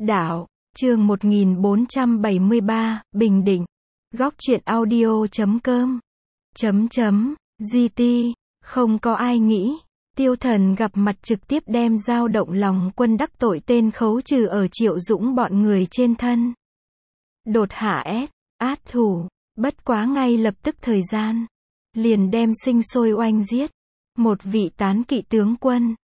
Đạo, chương 1473, Bình Định. Góc truyện audio.com. GT, không có ai nghĩ, Tiêu Thần gặp mặt trực tiếp đem dao động lòng quân đắc tội tên khấu trừ ở Triệu Dũng bọn người trên thân. Đột hạ át thủ, bất quá ngay lập tức thời gian, liền đem sinh sôi oanh giết. Một vị tán kỵ tướng quân,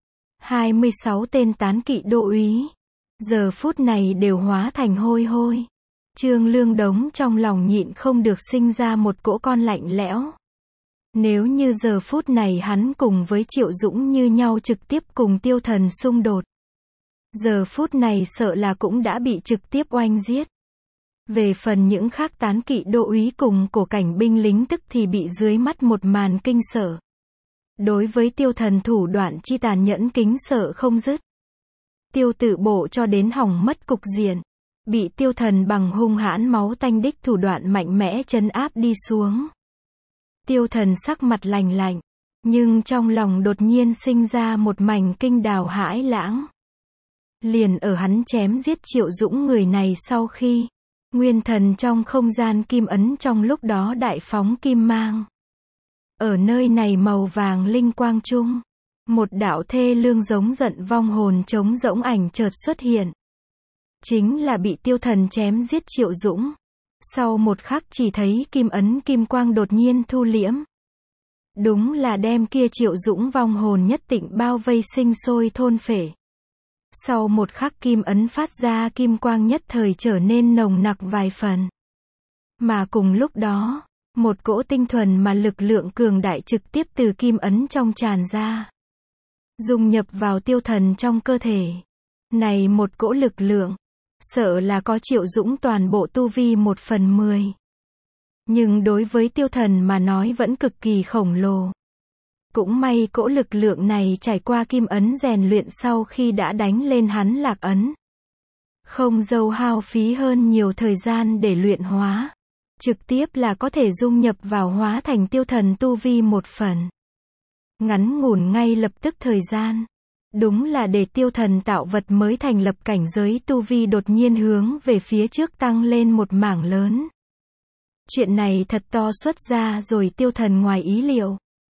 26 tên tán kỵ đô úy, giờ phút này đều hóa thành hôi hôi. Trương Lương Đống trong lòng nhịn không được sinh ra một cỗ con lạnh lẽo. Nếu như giờ phút này hắn cùng với Triệu Dũng như nhau trực tiếp cùng Tiêu Thần xung đột, giờ phút này sợ là cũng đã bị trực tiếp oanh giết. Về phần những khác tán kỵ đô úy cùng cổ cảnh binh lính tức thì bị dưới mắt một màn kinh sợ. Đối với Tiêu Thần thủ đoạn chi tàn nhẫn kính sợ không dứt. Tiêu Tự Bộ cho đến hỏng mất cục diện, bị Tiêu Thần bằng hung hãn máu tanh đích thủ đoạn mạnh mẽ trấn áp đi xuống. Tiêu Thần sắc mặt lành lạnh, nhưng trong lòng đột nhiên sinh ra một mảnh kinh đào hãi lãng. Liền ở hắn chém giết Triệu Dũng người này sau khi, nguyên thần trong không gian kim ấn trong lúc đó đại phóng kim mang. Ở nơi này màu vàng linh quang trung, một đạo thê lương giống giận vong hồn trống rỗng ảnh chợt xuất hiện. Chính là bị Tiêu Thần chém giết Triệu Dũng. Sau một khắc chỉ thấy kim ấn kim quang đột nhiên thu liễm. Đúng là đem kia Triệu Dũng vong hồn nhất tịnh bao vây sinh sôi thôn phệ. Sau một khắc kim ấn phát ra kim quang nhất thời trở nên nồng nặc vài phần. Mà cùng lúc đó, một cỗ tinh thuần mà lực lượng cường đại trực tiếp từ kim ấn trong tràn ra, dung nhập vào Tiêu Thần trong cơ thể. Này một cỗ lực lượng, sợ là có Triệu Dũng toàn bộ tu vi 1/10. Nhưng đối với Tiêu Thần mà nói vẫn cực kỳ khổng lồ. Cũng may cỗ lực lượng này trải qua kim ấn rèn luyện sau khi đã đánh lên hắn lạc ấn, không dâu hao phí hơn nhiều thời gian để luyện hóa, trực tiếp là có thể dung nhập vào hóa thành Tiêu Thần tu vi 1 phần. Ngắn ngủn ngay lập tức thời gian, đúng là để Tiêu Thần tạo vật mới thành lập cảnh giới tu vi đột nhiên hướng về phía trước tăng lên một mảng lớn. Chuyện này thật to xuất ra rồi Tiêu Thần ngoài ý liệu.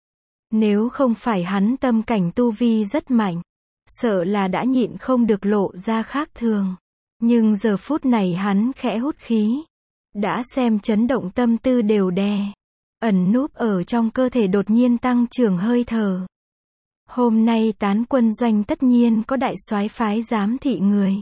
Nếu không phải hắn tâm cảnh tu vi rất mạnh, sợ là đã nhịn không được lộ ra khác thường. Nhưng giờ phút này hắn khẽ hút khí, đã xem chấn động tâm tư đều đè ẩn núp ở trong cơ thể đột nhiên tăng trưởng hơi thở. Hôm nay tán quân doanh tất nhiên có đại soái phái giám thị người.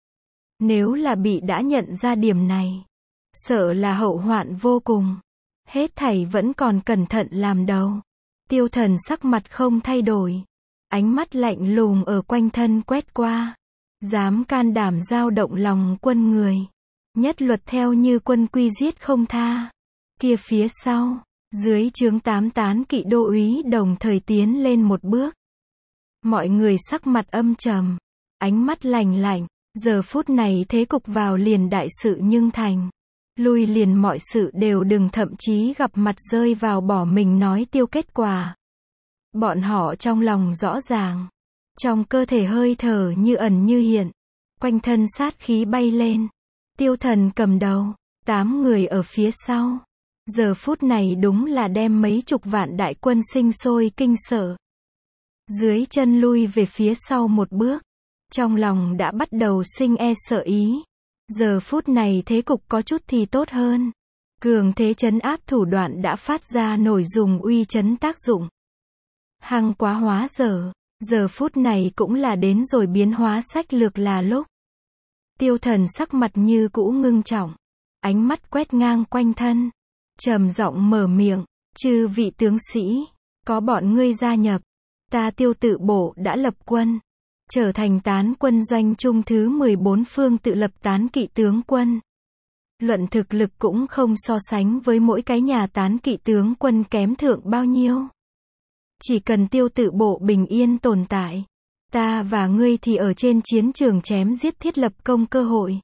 Nếu là bị đã nhận ra điểm này, sợ là hậu hoạn vô cùng. Hết thảy vẫn còn cẩn thận làm đầu. Tiêu Thần sắc mặt không thay đổi, ánh mắt lạnh lùng ở quanh thân quét qua. Dám can đảm dao động lòng quân người, nhất luật theo như quân quy giết không tha. Kia phía sau, dưới trướng 8 tán kỵ đô úy đồng thời tiến lên một bước. Mọi người sắc mặt âm trầm, ánh mắt lạnh lạnh. Giờ phút này thế cục vào liền đại sự nhưng thành, lui liền mọi sự đều đừng, thậm chí gặp mặt rơi vào bỏ mình nói tiêu kết quả. Bọn họ trong lòng rõ ràng, trong cơ thể hơi thở như ẩn như hiện, quanh thân sát khí bay lên. Tiêu Thần cầm đầu, 8 người ở phía sau. Giờ phút này đúng là đem mấy chục vạn đại quân sinh sôi kinh sợ. Dưới chân lui về phía sau một bước, trong lòng đã bắt đầu sinh sợ ý. Giờ phút này thế cục có chút thì tốt hơn. Cường thế trấn áp thủ đoạn đã phát ra nổi dùng uy chấn tác dụng. Hăng quá hóa giờ phút này cũng là đến rồi biến hóa sách lược là lúc. Tiêu Thần sắc mặt như cũ ngưng trọng, ánh mắt quét ngang quanh thân, trầm giọng mở miệng, chư vị tướng sĩ, có bọn ngươi gia nhập, ta Tiêu Tự Bộ đã lập quân, trở thành tán quân doanh trung thứ 14 phương tự lập tán kỵ tướng quân. Luận thực lực cũng không so sánh với mỗi cái nhà tán kỵ tướng quân kém thượng bao nhiêu. Chỉ cần Tiêu Tự Bộ bình yên tồn tại, ta và ngươi thì ở trên chiến trường chém giết thiết lập công cơ hội.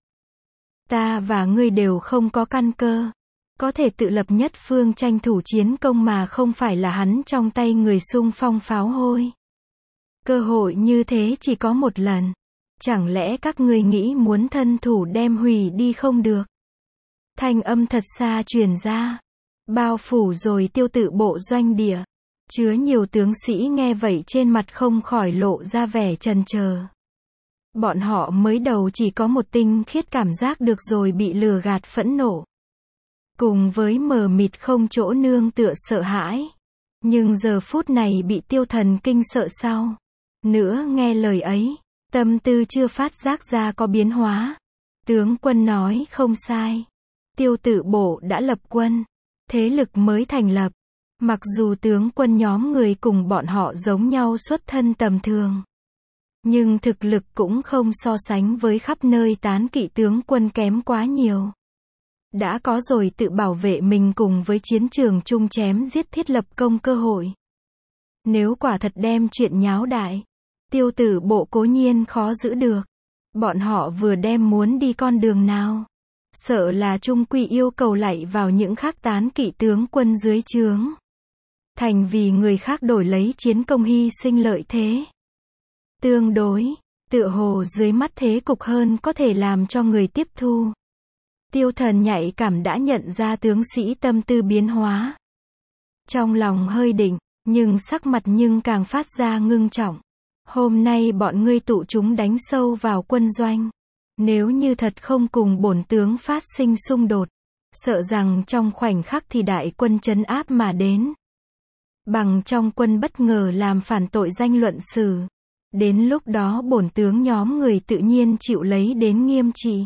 Ta và ngươi đều không có căn cơ, có thể tự lập nhất phương tranh thủ chiến công mà không phải là hắn trong tay người xung phong pháo hôi. Cơ hội như thế chỉ có một lần. Chẳng lẽ các ngươi nghĩ muốn thân thủ đem hủy đi không được? Thanh âm thật xa truyền ra, bao phủ rồi Tiêu Tự Bộ doanh địa. Chứa nhiều tướng sĩ nghe vậy trên mặt không khỏi lộ ra vẻ chần chờ. Bọn họ mới đầu chỉ có một tinh khiết cảm giác được rồi bị lừa gạt phẫn nộ. Cùng với mờ mịt không chỗ nương tựa sợ hãi. Nhưng giờ phút này bị Tiêu Thần kinh sợ sau. Nữa nghe lời ấy, tâm tư chưa phát giác ra có biến hóa. Tướng quân nói không sai. Tiêu Tự Bộ đã lập quân. Thế lực mới thành lập. Mặc dù tướng quân nhóm người cùng bọn họ giống nhau xuất thân tầm thường. Nhưng thực lực cũng không so sánh với khắp nơi tán kỵ tướng quân kém quá nhiều. Đã có rồi tự bảo vệ mình cùng với chiến trường chung chém giết thiết lập công cơ hội. Nếu quả thật đem chuyện nháo đại, Tiêu Tử Bộ cố nhiên khó giữ được. Bọn họ vừa đem muốn đi con đường nào. Sợ là trung quy yêu cầu lạy vào những khác tán kỵ tướng quân dưới trướng. Thành vì người khác đổi lấy chiến công hy sinh lợi thế. Tương đối, tựa hồ dưới mắt thế cục hơn có thể làm cho người tiếp thu. Tiêu Thần nhạy cảm đã nhận ra tướng sĩ tâm tư biến hóa. Trong lòng hơi định, nhưng sắc mặt nhưng càng phát ra ngưng trọng. Hôm nay bọn ngươi tụ chúng đánh sâu vào quân doanh. Nếu như thật không cùng bổn tướng phát sinh xung đột, sợ rằng trong khoảnh khắc thì đại quân trấn áp mà đến. Bằng trong quân bất ngờ làm phản tội danh luận xử. Đến lúc đó bổn tướng nhóm người tự nhiên chịu lấy đến nghiêm trị.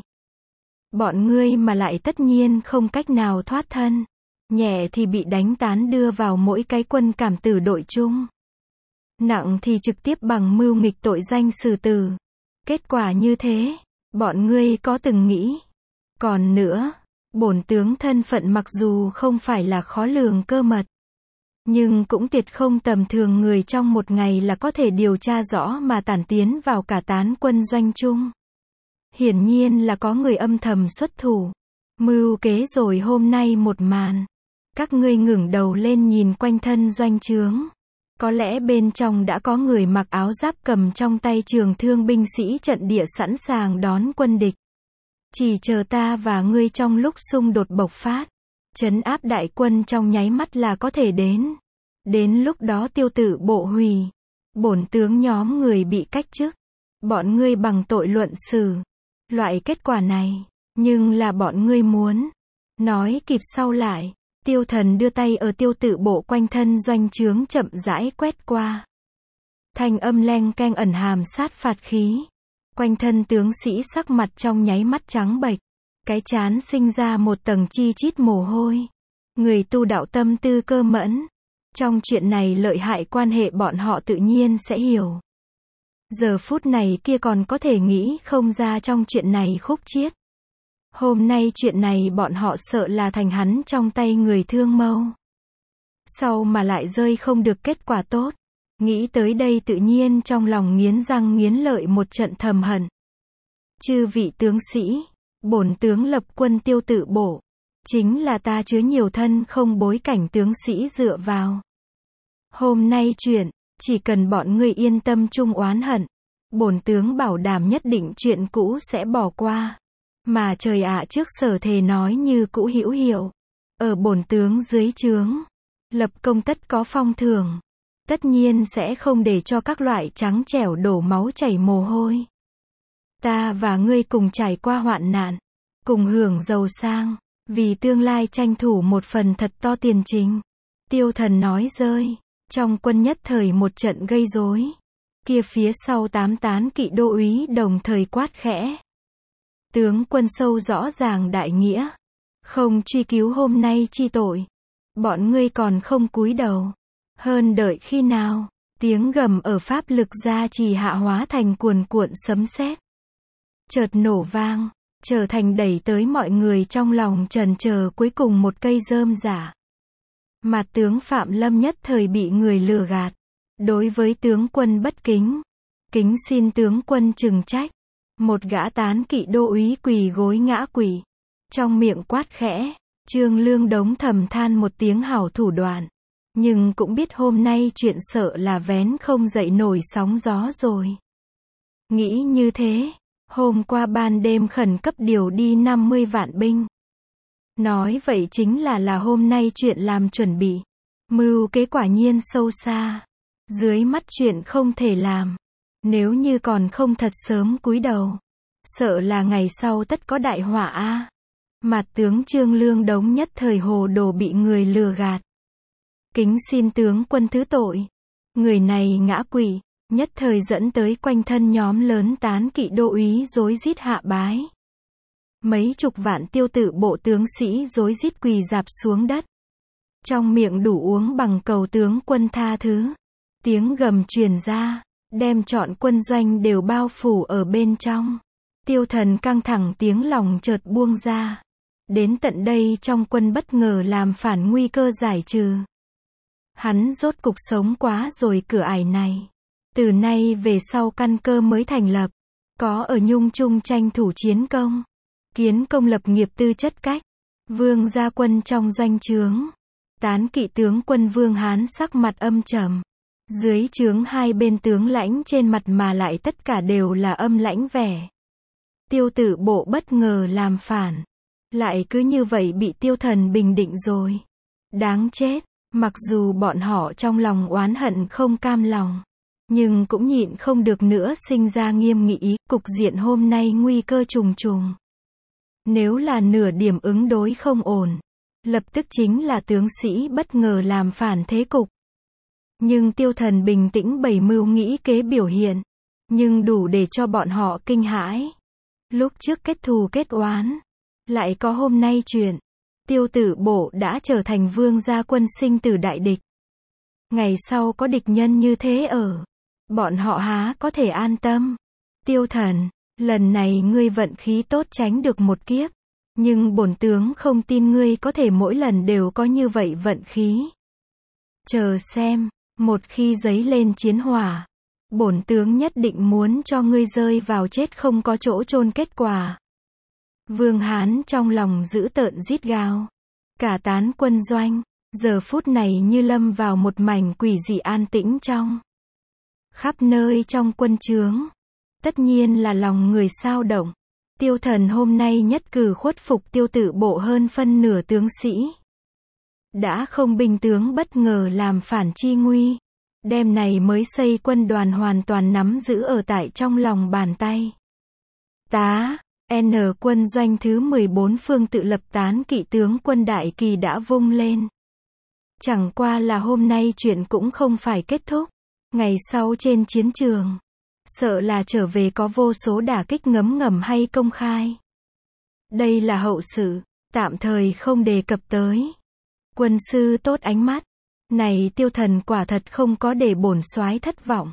Bọn ngươi mà lại tất nhiên không cách nào thoát thân. Nhẹ thì bị đánh tán đưa vào mỗi cái quân cảm tử đội chung. Nặng thì trực tiếp bằng mưu nghịch tội danh xử tử. Kết quả như thế, bọn ngươi có từng nghĩ. Còn nữa, bổn tướng thân phận mặc dù không phải là khó lường cơ mật. Nhưng cũng tuyệt không tầm thường người trong một ngày là có thể điều tra rõ mà tản tiến vào cả tán quân doanh chung. Hiển nhiên là có người âm thầm xuất thủ. Mưu kế rồi hôm nay một màn. Các ngươi ngẩng đầu lên nhìn quanh thân doanh trướng. Có lẽ bên trong đã có người mặc áo giáp cầm trong tay trường thương binh sĩ trận địa sẵn sàng đón quân địch. Chỉ chờ ta và ngươi trong lúc xung đột bộc phát. Trấn áp đại quân trong nháy mắt là có thể đến. Đến lúc đó Tiêu Tử Bộ hủy. Bổn tướng nhóm người bị cách chức. Bọn ngươi bằng tội luận xử. Loại kết quả này, nhưng là bọn ngươi muốn. Nói kịp sau lại, Tiêu Thần đưa tay ở Tiêu Tử Bộ quanh thân doanh trướng chậm rãi quét qua. Thanh âm leng keng ẩn hàm sát phạt khí. Quanh thân tướng sĩ sắc mặt trong nháy mắt trắng bệch. Cái trán sinh ra một tầng chi chít mồ hôi. Người tu đạo tâm tư cơ mẫn. Trong chuyện này lợi hại quan hệ bọn họ tự nhiên sẽ hiểu. Giờ phút này kia còn có thể nghĩ không ra trong chuyện này khúc chiết. Hôm nay chuyện này bọn họ sợ là thành hắn trong tay người thương mâu. Sau mà lại rơi không được kết quả tốt. Nghĩ tới đây tự nhiên trong lòng nghiến răng nghiến lợi một trận thầm hận. Chư vị tướng sĩ, bổn tướng lập quân Tiêu Tử Bộ. Chính là ta chứa nhiều thân không bối cảnh tướng sĩ dựa vào. Hôm nay chuyện, chỉ cần bọn ngươi yên tâm chung oán hận. Bổn tướng bảo đảm nhất định chuyện cũ sẽ bỏ qua. Mà trời ạ trước sở thề nói như cũ hữu hiệu. Ở bổn tướng dưới trướng. Lập công tất có phong thưởng. Tất nhiên sẽ không để cho các loại trắng trẻo đổ máu chảy mồ hôi. Ta và ngươi cùng trải qua hoạn nạn. Cùng hưởng giàu sang. Vì tương lai tranh thủ một phần thật to tiền chính. Tiêu Thần nói rơi. Trong quân nhất thời một trận gây rối. Kia phía sau 8 tán kỵ đô úy đồng thời quát khẽ. Tướng quân sâu rõ ràng đại nghĩa. Không truy cứu hôm nay chi tội. Bọn ngươi còn không cúi đầu. Hơn đợi khi nào. Tiếng gầm ở pháp lực gia trì hạ hóa thành cuồn cuộn sấm sét. Chợt nổ vang. Trở thành đẩy tới mọi người trong lòng trần chờ cuối cùng một cây rơm rả. Mà tướng Phạm Lâm nhất thời bị người lừa gạt. Đối với tướng quân bất kính. Kính xin tướng quân trừng trách. Một gã tán kỵ đô úy quỳ gối ngã quỵ. Trong miệng quát khẽ. Trương Lương Đống thầm than một tiếng hảo thủ đoạn. Nhưng cũng biết hôm nay chuyện sợ là vén không dậy nổi sóng gió rồi. Nghĩ như thế, hôm qua ban đêm khẩn cấp điều đi 50 vạn binh. Nói vậy chính là hôm nay chuyện làm chuẩn bị. Mưu kế quả nhiên sâu xa. Dưới mắt chuyện không thể làm. Nếu như còn không thật sớm cúi đầu. Sợ là ngày sau tất có đại họa a. Mạt tướng Trương Lương Đống nhất thời hồ đồ bị người lừa gạt. Kính xin tướng quân thứ tội. Người này ngã quỵ, nhất thời dẫn tới quanh thân nhóm lớn tán kỵ đô úy rối rít hạ bái. Mấy chục vạn tiêu tự bộ tướng sĩ rối rít quỳ rạp xuống đất. Trong miệng đủ uống bằng cầu tướng quân tha thứ. Tiếng gầm truyền ra, đem trọn quân doanh đều bao phủ ở bên trong. Tiêu Thần căng thẳng tiếng lòng chợt buông ra. Đến tận đây trong quân bất ngờ làm phản nguy cơ giải trừ. Hắn rốt cục sống quá rồi cửa ải này. Từ nay về sau căn cơ mới thành lập. Có ở nhung chung tranh thủ chiến công. Kiến công lập nghiệp tư chất cách. Vương gia quân trong doanh trướng. Tán kỵ tướng quân Vương Hán sắc mặt âm trầm. Dưới trướng hai bên tướng lãnh trên mặt mà lại tất cả đều là âm lãnh vẻ. Tiêu Tử bộ bất ngờ làm phản. Lại cứ như vậy bị Tiêu Thần bình định rồi. Đáng chết. Mặc dù bọn họ trong lòng oán hận không cam lòng. Nhưng cũng nhịn không được nữa sinh ra nghiêm nghị ý. Cục diện hôm nay nguy cơ trùng trùng. Nếu là nửa điểm ứng đối không ổn. Lập tức chính là tướng sĩ bất ngờ làm phản thế cục. Nhưng Tiêu Thần bình tĩnh bày mưu nghĩ kế biểu hiện. Nhưng đủ để cho bọn họ kinh hãi. Lúc trước kết thù kết oán. Lại có hôm nay chuyện. Tiêu Tử bộ đã trở thành vương gia quân sinh tử đại địch. Ngày sau có địch nhân như thế ở. Bọn họ há có thể an tâm. Tiêu Thần, lần này ngươi vận khí tốt tránh được một kiếp. Nhưng bổn tướng không tin ngươi có thể mỗi lần đều có như vậy vận khí. Chờ xem, một khi giấy lên chiến hỏa. Bổn tướng nhất định muốn cho ngươi rơi vào chết không có chỗ chôn kết quả. Vương Hán trong lòng dữ tợn rít gào. Cả tán quân doanh, giờ phút này như lâm vào một mảnh quỷ dị an tĩnh trong. Khắp nơi trong quân trướng. Tất nhiên là lòng người xao động. Tiêu Thần hôm nay nhất cử khuất phục Tiêu Tử bộ hơn phân nửa tướng sĩ. Đã không binh tướng bất ngờ làm phản chi nguy. Đêm này mới xây quân đoàn hoàn toàn nắm giữ ở tại trong lòng bàn tay. Tá, N quân doanh thứ 14 phương tự lập tán kỵ tướng quân đại kỳ đã vung lên. Chẳng qua là hôm nay chuyện cũng không phải kết thúc. Ngày sau trên chiến trường. Sợ là trở về có vô số đả kích ngấm ngầm hay công khai. Đây là hậu sự, tạm thời không đề cập tới. Quân sư tốt ánh mắt. Này Tiêu Thần quả thật không có để bổn soái thất vọng.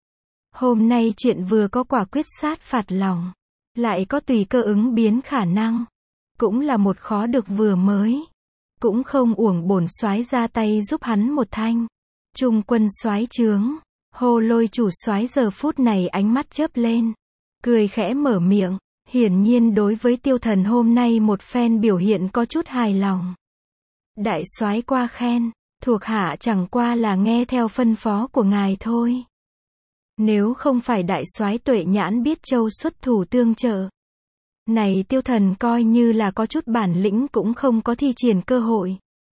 Hôm nay chuyện vừa có quả quyết sát phạt lòng. Lại có tùy cơ ứng biến khả năng. Cũng là một khó được vừa mới. Cũng không uổng bổn soái ra tay giúp hắn một thanh. Trung quân soái trướng. Hồ Lôi chủ soái giờ phút này ánh mắt chớp lên. Cười khẽ mở miệng. Hiển nhiên đối với Tiêu Thần hôm nay một phen biểu hiện có chút hài lòng. Đại soái qua khen. Thuộc hạ chẳng qua là nghe theo phân phó của ngài thôi. Nếu không phải đại soái tuệ nhãn biết châu xuất thủ tương trợ. Này Tiêu Thần coi như là có chút bản lĩnh cũng không có thi triển cơ hội.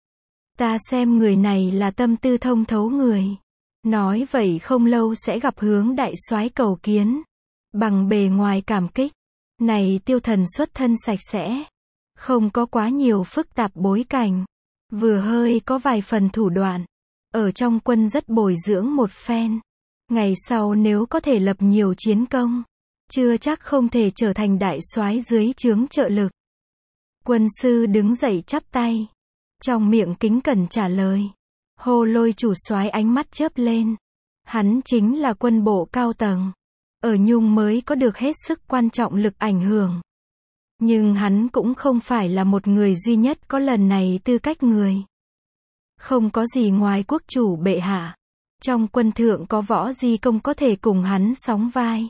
Ta xem người này là tâm tư thông thấu người. Nói vậy không lâu sẽ gặp hướng đại soái cầu kiến. Bằng bề ngoài cảm kích. Này Tiêu Thần xuất thân sạch sẽ. Không có quá nhiều phức tạp bối cảnh. Vừa hơi có vài phần thủ đoạn. Ở trong quân rất bồi dưỡng một phen. Ngày sau nếu có thể lập nhiều chiến công. Chưa chắc không thể trở thành đại soái dưới trướng trợ lực. Quân sư đứng dậy chắp tay. Trong miệng kính cẩn trả lời. Hồ Lôi chủ soái ánh mắt chớp lên. Hắn chính là quân bộ cao tầng. Ở Nhung mới có được hết sức quan trọng lực ảnh hưởng. Nhưng hắn cũng không phải là một người duy nhất có lần này tư cách người. Không có gì ngoài quốc chủ bệ hạ. Trong quân thượng có võ di công có thể cùng hắn sóng vai.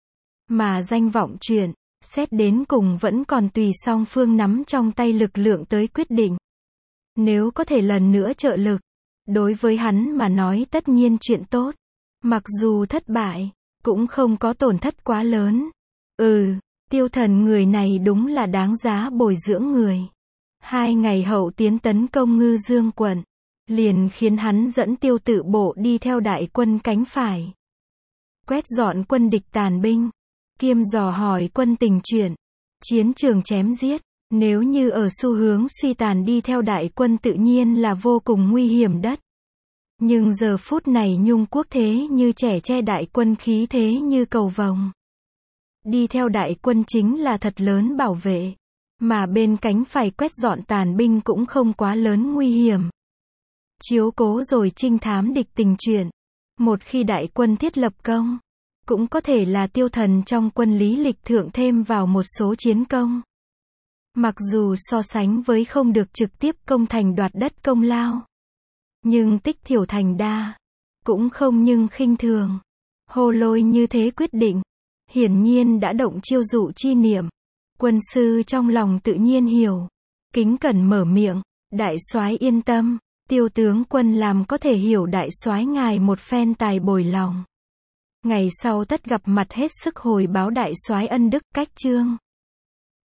Mà danh vọng chuyện, xét đến cùng vẫn còn tùy song phương nắm trong tay lực lượng tới quyết định. Nếu có thể lần nữa trợ lực, đối với hắn mà nói tất nhiên chuyện tốt. Mặc dù thất bại, cũng không có tổn thất quá lớn. Tiêu Thần người này đúng là đáng giá bồi dưỡng người. 2 ngày hậu tiến tấn công Ngư Dương quận, liền khiến hắn dẫn Tiêu Tự Bộ đi theo đại quân cánh phải, quét dọn quân địch tàn binh, kiêm dò hỏi quân tình chuyển, chiến trường chém giết. Nếu như ở xu hướng suy tàn đi theo đại quân tự nhiên là vô cùng nguy hiểm đất. Nhưng giờ phút này Nhung quốc thế như trẻ tre, đại quân khí thế như cầu vồng. Đi theo đại quân chính là thật lớn bảo vệ. Mà bên cánh phải quét dọn tàn binh cũng không quá lớn nguy hiểm. Chiếu cố rồi trinh thám địch tình chuyển. Một khi đại quân thiết lập công, cũng có thể là Tiêu Thần trong quân lý lịch thượng thêm vào một số chiến công. Mặc dù so sánh với không được trực tiếp công thành đoạt đất công lao, nhưng tích thiểu thành đa, cũng không nhưng khinh thường. Hồ Lôi như thế quyết định, hiển nhiên đã động chiêu dụ chi niệm. Quân sư trong lòng tự nhiên hiểu, kính cẩn mở miệng, đại soái yên tâm, Tiêu tướng quân làm có thể hiểu đại soái ngài một phen tài bồi lòng. Ngày sau tất gặp mặt hết sức hồi báo đại soái ân đức. Cách chương